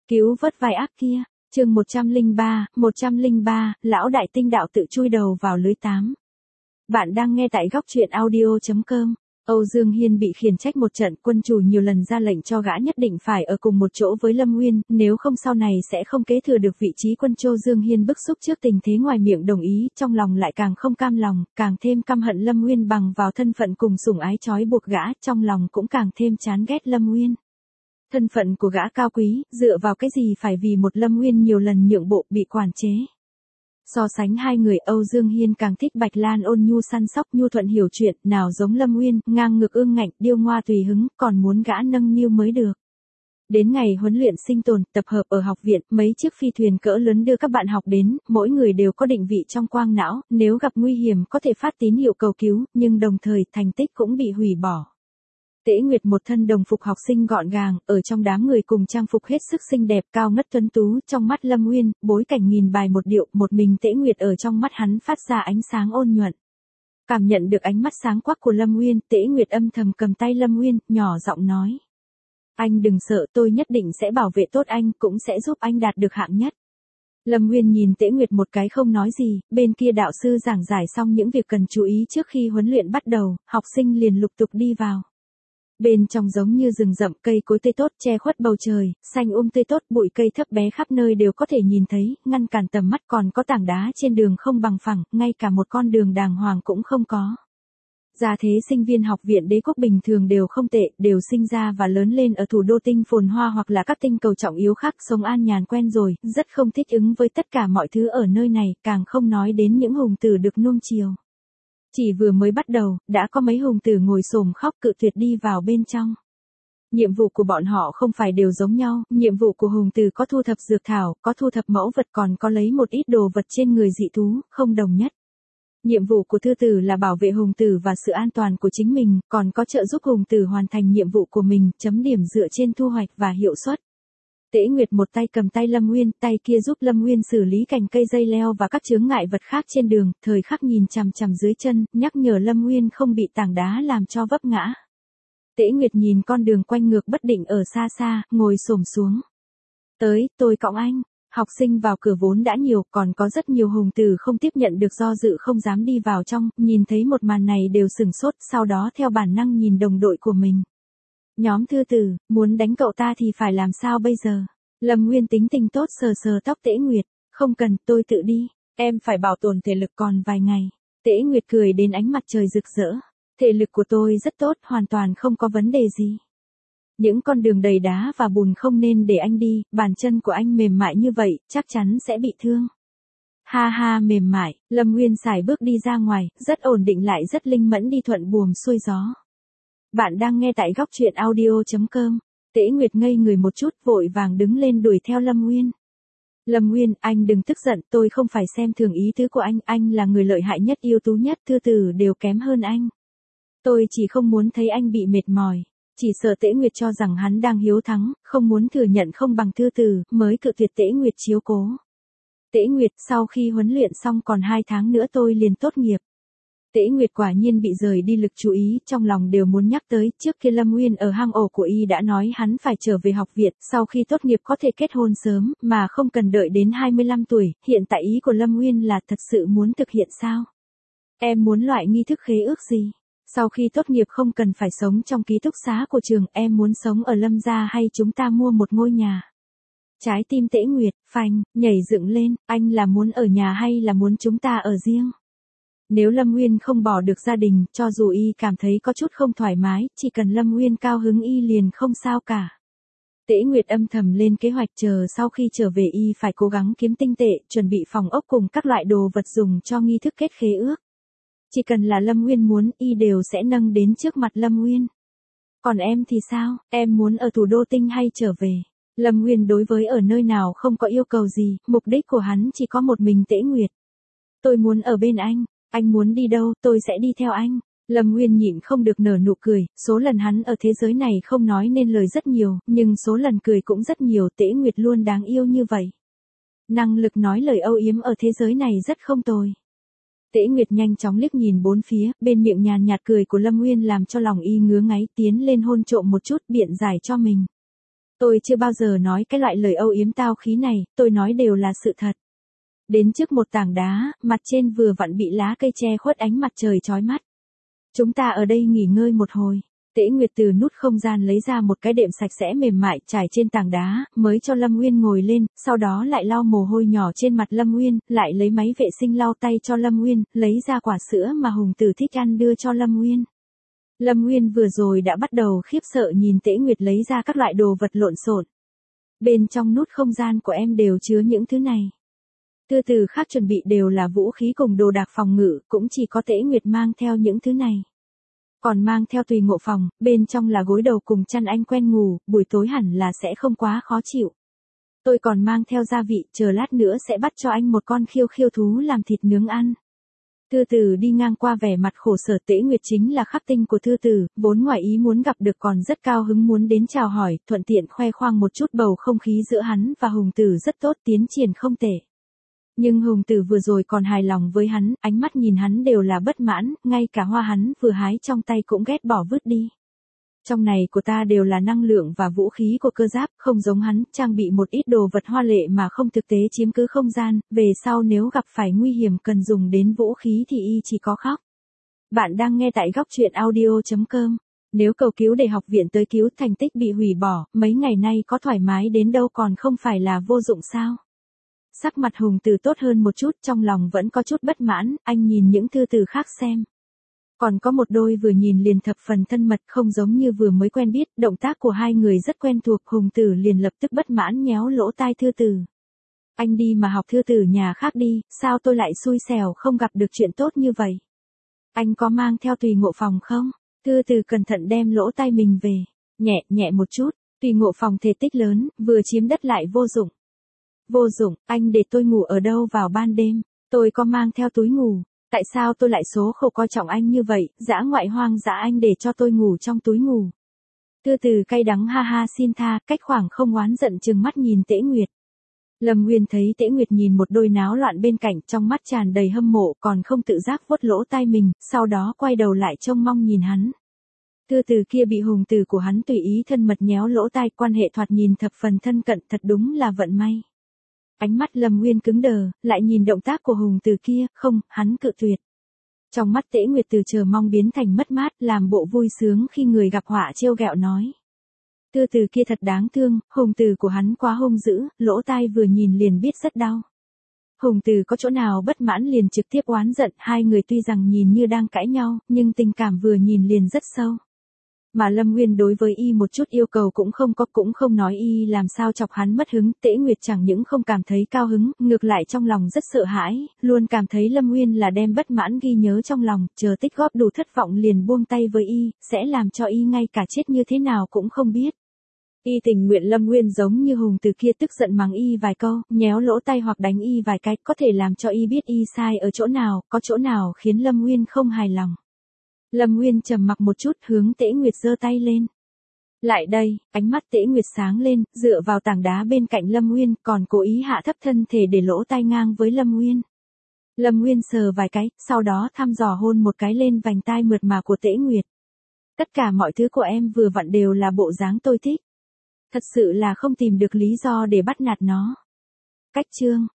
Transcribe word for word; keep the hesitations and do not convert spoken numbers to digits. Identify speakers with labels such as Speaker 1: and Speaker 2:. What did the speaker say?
Speaker 1: Cứu vớt vai ác kia, chương một trăm lẻ ba, một trăm lẻ ba, lão đại tinh đạo tự chui đầu vào lưới tám. Bạn đang nghe tại góc truyện audio chấm com. Âu Dương Hiên bị khiển trách một trận, quân chủ nhiều lần ra lệnh cho gã nhất định phải ở cùng một chỗ với Lâm Nguyên, nếu không sau này sẽ không kế thừa được vị trí quân. Âu Dương Hiên bức xúc trước tình thế, ngoài miệng đồng ý, trong lòng lại càng không cam lòng, càng thêm căm hận Lâm Nguyên bằng vào thân phận cùng sủng ái trói buộc gã, trong lòng cũng càng thêm chán ghét Lâm Nguyên. Thân phận của gã cao quý, dựa vào cái gì phải vì một Lâm Nguyên nhiều lần nhượng bộ bị quản chế. So sánh hai người, Âu Dương Hiên càng thích Bạch Lan ôn nhu săn sóc, nhu thuận hiểu chuyện, nào giống Lâm Nguyên, ngang ngược ương ngạnh, điêu ngoa tùy hứng, còn muốn gã nâng niu mới được. Đến ngày huấn luyện sinh tồn, tập hợp ở học viện, mấy chiếc phi thuyền cỡ lớn đưa các bạn học đến, mỗi người đều có định vị trong quang não, nếu gặp nguy hiểm có thể phát tín hiệu cầu cứu, nhưng đồng thời thành tích cũng bị hủy bỏ. Tễ Nguyệt một thân đồng phục học sinh gọn gàng, ở trong đám người cùng trang phục hết sức xinh đẹp, cao ngất tuấn tú, trong mắt Lâm Nguyên, bối cảnh nghìn bài một điệu, một mình Tễ Nguyệt ở trong mắt hắn phát ra ánh sáng ôn nhuận. Cảm nhận được ánh mắt sáng quắc của Lâm Nguyên, Tễ Nguyệt âm thầm cầm tay Lâm Nguyên, nhỏ giọng nói: "Anh đừng sợ, tôi nhất định sẽ bảo vệ tốt anh, cũng sẽ giúp anh đạt được hạng nhất." Lâm Nguyên nhìn Tễ Nguyệt một cái không nói gì, bên kia đạo sư giảng giải xong những việc cần chú ý trước khi huấn luyện bắt đầu, học sinh liền lục tục đi vào. Bên trong giống như rừng rậm, cây cối tươi tốt che khuất bầu trời, xanh um tươi tốt, bụi cây thấp bé khắp nơi đều có thể nhìn thấy, ngăn cản tầm mắt, còn có tảng đá trên đường không bằng phẳng, ngay cả một con đường đàng hoàng cũng không có. Gia thế sinh viên học viện Đế Quốc bình thường đều không tệ, đều sinh ra và lớn lên ở thủ đô tinh phồn hoa hoặc là các tinh cầu trọng yếu khác, sống an nhàn quen rồi, rất không thích ứng với tất cả mọi thứ ở nơi này, càng không nói đến những hùng tử được nuông chiều. Chỉ vừa mới bắt đầu, đã có mấy hùng tử ngồi xổm khóc cự tuyệt đi vào bên trong. Nhiệm vụ của bọn họ không phải đều giống nhau, nhiệm vụ của hùng tử có thu thập dược thảo, có thu thập mẫu vật, còn có lấy một ít đồ vật trên người dị thú, không đồng nhất. Nhiệm vụ của thư tử là bảo vệ hùng tử và sự an toàn của chính mình, còn có trợ giúp hùng tử hoàn thành nhiệm vụ của mình, chấm điểm dựa trên thu hoạch và hiệu suất. Tễ Nguyệt một tay cầm tay Lâm Nguyên, tay kia giúp Lâm Nguyên xử lý cành cây dây leo và các chướng ngại vật khác trên đường, thời khắc nhìn chằm chằm dưới chân, nhắc nhở Lâm Nguyên không bị tảng đá làm cho vấp ngã. Tễ Nguyệt nhìn con đường quanh ngược bất định ở xa xa, ngồi xổm xuống. "Tới, tôi cõng anh." Học sinh vào cửa vốn đã nhiều, còn có rất nhiều hùng tử không tiếp nhận được do dự không dám đi vào trong, nhìn thấy một màn này đều sửng sốt, sau đó theo bản năng nhìn đồng đội của mình. "Nhóm thư tử, muốn đánh cậu ta thì phải làm sao bây giờ?" Lâm Nguyên tính tình tốt sờ sờ tóc Tễ Nguyệt, "Không cần, tôi tự đi, em phải bảo tồn thể lực còn vài ngày." Tễ Nguyệt cười đến ánh mặt trời rực rỡ, "Thể lực của tôi rất tốt, hoàn toàn không có vấn đề gì. Những con đường đầy đá và bùn không nên để anh đi, bàn chân của anh mềm mại như vậy, chắc chắn sẽ bị thương." "Ha ha, mềm mại." Lâm Nguyên sải bước đi ra ngoài, rất ổn định lại rất linh mẫn đi thuận buồm xuôi gió. Bạn đang nghe tại góc truyện audio chấm com. Tễ Nguyệt ngây người một chút, vội vàng đứng lên đuổi theo Lâm Nguyên. "Lâm Nguyên, anh đừng tức giận, tôi không phải xem thường ý tứ của anh, anh là người lợi hại nhất, ưu tú nhất, thư tử đều kém hơn anh. Tôi chỉ không muốn thấy anh bị mệt mỏi." Chỉ sợ Tễ Nguyệt cho rằng hắn đang hiếu thắng, không muốn thừa nhận không bằng thư tử, mới cự tuyệt Tễ Nguyệt chiếu cố. "Tễ Nguyệt, sau khi huấn luyện xong còn hai tháng nữa tôi liền tốt nghiệp." Tễ Nguyệt quả nhiên bị rời đi lực chú ý, trong lòng đều muốn nhắc tới, trước kia Lâm Nguyên ở hang ổ của y đã nói hắn phải trở về học viện, sau khi tốt nghiệp có thể kết hôn sớm, mà không cần đợi đến hai mươi lăm tuổi, hiện tại ý của Lâm Nguyên là thật sự muốn thực hiện sao? "Em muốn loại nghi thức khế ước gì? Sau khi tốt nghiệp không cần phải sống trong ký túc xá của trường, em muốn sống ở Lâm gia hay chúng ta mua một ngôi nhà?" Trái tim Tễ Nguyệt, phanh, nhảy dựng lên, anh là muốn ở nhà hay là muốn chúng ta ở riêng? Nếu Lâm Nguyên không bỏ được gia đình, cho dù y cảm thấy có chút không thoải mái, chỉ cần Lâm Nguyên cao hứng y liền không sao cả. Tễ Nguyệt âm thầm lên kế hoạch, chờ sau khi trở về y phải cố gắng kiếm tinh tệ, chuẩn bị phòng ốc cùng các loại đồ vật dùng cho nghi thức kết khế ước. Chỉ cần là Lâm Nguyên muốn, y đều sẽ nâng đến trước mặt Lâm Nguyên. "Còn em thì sao, em muốn ở thủ đô tinh hay trở về?" Lâm Nguyên đối với ở nơi nào không có yêu cầu gì, mục đích của hắn chỉ có một mình Tễ Nguyệt. "Tôi muốn ở bên anh, anh muốn đi đâu, tôi sẽ đi theo anh." Lâm Nguyên nhịn không được nở nụ cười, số lần hắn ở thế giới này không nói nên lời rất nhiều, nhưng số lần cười cũng rất nhiều, Tễ Nguyệt luôn đáng yêu như vậy. Năng lực nói lời âu yếm ở thế giới này rất không tồi. Tễ Nguyệt nhanh chóng liếc nhìn bốn phía, bên miệng nhàn nhạt cười của Lâm Nguyên làm cho lòng y ngứa ngáy, tiến lên hôn trộm một chút, biện giải cho mình. Tôi chưa bao giờ nói cái loại lời âu yếm tao khí này, tôi nói đều là sự thật. Đến trước một tảng đá, mặt trên vừa vặn bị lá cây che khuất ánh mặt trời chói mắt. Chúng ta ở đây nghỉ ngơi một hồi. Tễ Nguyệt từ nút không gian lấy ra một cái đệm sạch sẽ mềm mại trải trên tảng đá, mới cho Lâm Nguyên ngồi lên, sau đó lại lau mồ hôi nhỏ trên mặt Lâm Nguyên, lại lấy máy vệ sinh lau tay cho Lâm Nguyên, lấy ra quả sữa mà Hùng Tử thích ăn đưa cho Lâm Nguyên. Lâm Nguyên vừa rồi đã bắt đầu khiếp sợ nhìn Tễ Nguyệt lấy ra các loại đồ vật lộn xộn. Bên trong nút không gian của em đều chứa những thứ này. Thư từ khác chuẩn bị đều là vũ khí cùng đồ đạc phòng ngự, cũng chỉ có Tễ Nguyệt mang theo những thứ này. Còn mang theo tùy ngộ phòng, bên trong là gối đầu cùng chăn anh quen ngủ, buổi tối hẳn là sẽ không quá khó chịu. Tôi còn mang theo gia vị, chờ lát nữa sẽ bắt cho anh một con khiêu khiêu thú làm thịt nướng ăn. Thư Tử đi ngang qua vẻ mặt khổ sở. Tễ Nguyệt chính là khắc tinh của Thư Tử, vốn ngoài ý muốn gặp được còn rất cao hứng muốn đến chào hỏi, thuận tiện khoe khoang một chút bầu không khí giữa hắn và Hùng Tử rất tốt, tiến triển không tệ. Nhưng Hùng Tử vừa rồi còn hài lòng với hắn, ánh mắt nhìn hắn đều là bất mãn, ngay cả hoa hắn vừa hái trong tay cũng ghét bỏ vứt đi. Trong này của ta đều là năng lượng và vũ khí của cơ giáp, không giống hắn, trang bị một ít đồ vật hoa lệ mà không thực tế chiếm cứ không gian, về sau nếu gặp phải nguy hiểm cần dùng đến vũ khí thì y chỉ có khóc. Bạn đang nghe tại góc truyện audio chấm com. Nếu cầu cứu để học viện tới cứu thành tích bị hủy bỏ, mấy ngày nay có thoải mái đến đâu còn không phải là vô dụng sao? Sắc mặt Hùng Tử tốt hơn một chút, trong lòng vẫn có chút bất mãn, anh nhìn những thư từ khác xem. Còn có một đôi vừa nhìn liền thập phần thân mật, không giống như vừa mới quen biết, động tác của hai người rất quen thuộc. Hùng Tử liền lập tức bất mãn nhéo lỗ tai Thư Tử. Anh đi mà học Thư Tử nhà khác đi, sao tôi lại xui xẻo không gặp được chuyện tốt như vậy? Anh có mang theo tùy ngộ phòng không? Thư Tử cẩn thận đem lỗ tai mình về, nhẹ nhẹ một chút, tùy ngộ phòng thể tích lớn, vừa chiếm đất lại vô dụng. Vô dụng, anh để tôi ngủ ở đâu vào ban đêm, tôi có mang theo túi ngủ. Tại sao tôi lại số khổ coi trọng anh như vậy, dã ngoại hoang dã anh để cho tôi ngủ trong túi ngủ. Thư Tử cay đắng ha ha xin tha, cách khoảng không oán giận trừng mắt nhìn Tễ Nguyệt. Lâm Nguyên thấy Tễ Nguyệt nhìn một đôi náo loạn bên cạnh, trong mắt tràn đầy hâm mộ, còn không tự giác vuốt lỗ tai mình, sau đó quay đầu lại trông mong nhìn hắn. Thư Tử kia bị Hùng Tử của hắn tùy ý thân mật nhéo lỗ tai, quan hệ thoạt nhìn thập phần thân cận, thật đúng là vận may. Ánh mắt Lâm Nguyên cứng đờ, lại nhìn động tác của Hùng Tử kia, không, hắn cự tuyệt. Trong mắt Tễ Nguyệt từ chờ mong biến thành mất mát, làm bộ vui sướng khi người gặp họa trêu ghẹo nói. Thư Tử kia thật đáng thương, Hùng Tử của hắn quá hung dữ, lỗ tai vừa nhìn liền biết rất đau. Hùng Tử có chỗ nào bất mãn liền trực tiếp oán giận, hai người tuy rằng nhìn như đang cãi nhau, nhưng tình cảm vừa nhìn liền rất sâu. Mà Lâm Nguyên đối với y một chút yêu cầu cũng không có, cũng không nói y làm sao chọc hắn mất hứng. Tễ Nguyệt chẳng những không cảm thấy cao hứng, ngược lại trong lòng rất sợ hãi, luôn cảm thấy Lâm Nguyên là đem bất mãn ghi nhớ trong lòng, chờ tích góp đủ thất vọng liền buông tay với y, sẽ làm cho y ngay cả chết như thế nào cũng không biết. Y tình nguyện Lâm Nguyên giống như Hùng Tử kia tức giận mắng y vài câu, nhéo lỗ tay hoặc đánh y vài cái, có thể làm cho y biết y sai ở chỗ nào, có chỗ nào khiến Lâm Nguyên không hài lòng. Lâm Nguyên trầm mặc một chút, hướng Tễ Nguyệt giơ tay lên. Lại đây, ánh mắt Tễ Nguyệt sáng lên, dựa vào tảng đá bên cạnh Lâm Nguyên, còn cố ý hạ thấp thân thể để lỗ tai ngang với Lâm Nguyên. Lâm Nguyên sờ vài cái, sau đó thăm dò hôn một cái lên vành tai mượt mà của Tễ Nguyệt. Tất cả mọi thứ của em vừa vặn đều là bộ dáng tôi thích. Thật sự là không tìm được lý do để bắt nạt nó. Cách chương